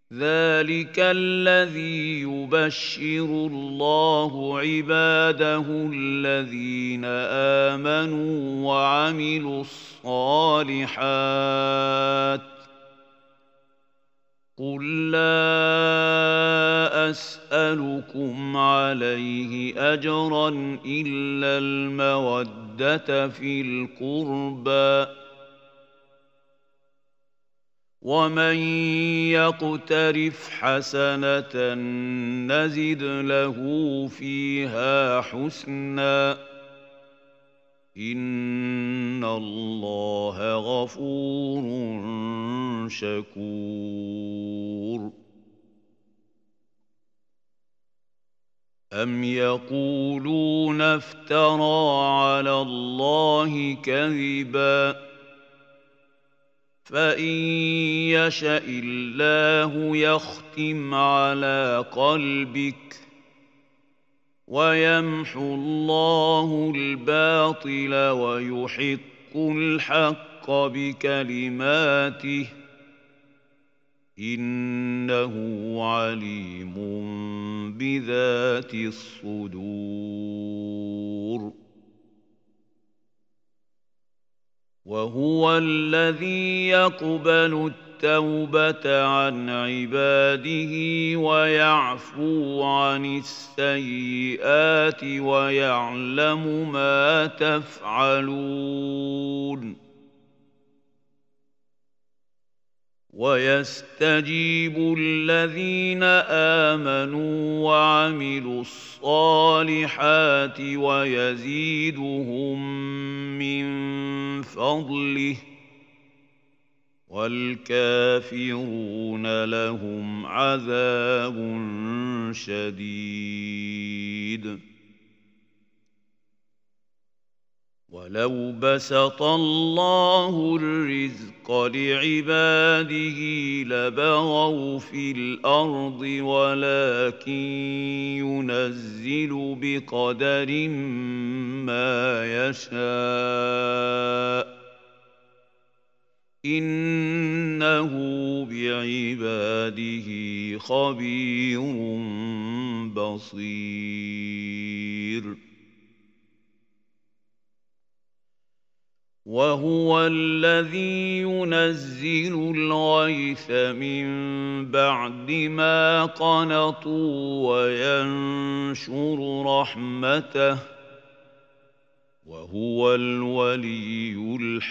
ذلك الذي يبشر الله عباده الذين آمنوا وعملوا الصالحات قل لا أسألكم عليه أجرا إلا المودة في القربى ومن يقترف حسنة نزد له فيها حسنا إن الله غفور شكور أم يقولون افترى على الله كذبا فإن يشأ الله يختم على قلبك ويمحو الله الباطل ويحق الحق بكلماته إنه عليم بذات الصدور وهو الذي يقبل التوبة عن عباده ويعفو عن السيئات ويعلم ما تفعلون ويستجيب الذين آمنوا وعملوا الصالحات ويزيدهم من فضله والكافرون لهم عذاب شديد ولو بسط الله الرزق لعباده لبغوا في الأرض ولكن ينزل بقدر ما يشاء إنه بعباده خبير بصير وهو الذي ينزل الغيث من بعد ما قنطوا وينشر رحمته وهو الولي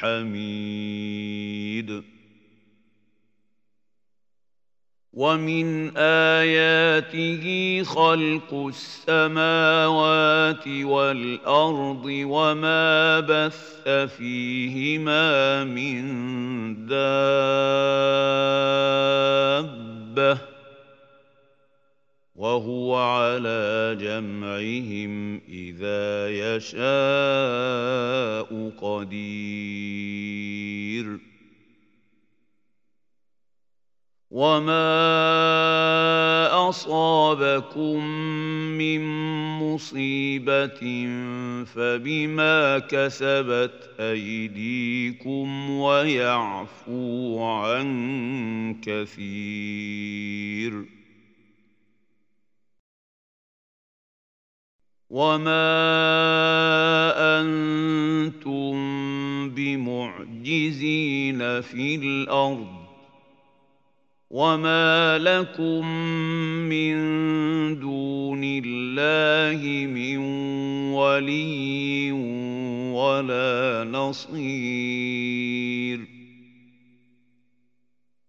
الحميد ومن آياته خلق السماوات والأرض وما بث فيهما من دابة وهو على جمعهم إذا يشاء قدير وما أصابكم من مصيبة فبما كسبت أيديكم ويعفو عن كثير وما أنتم بمعجزين في الأرض وما لكم من دون الله من ولي ولا نصير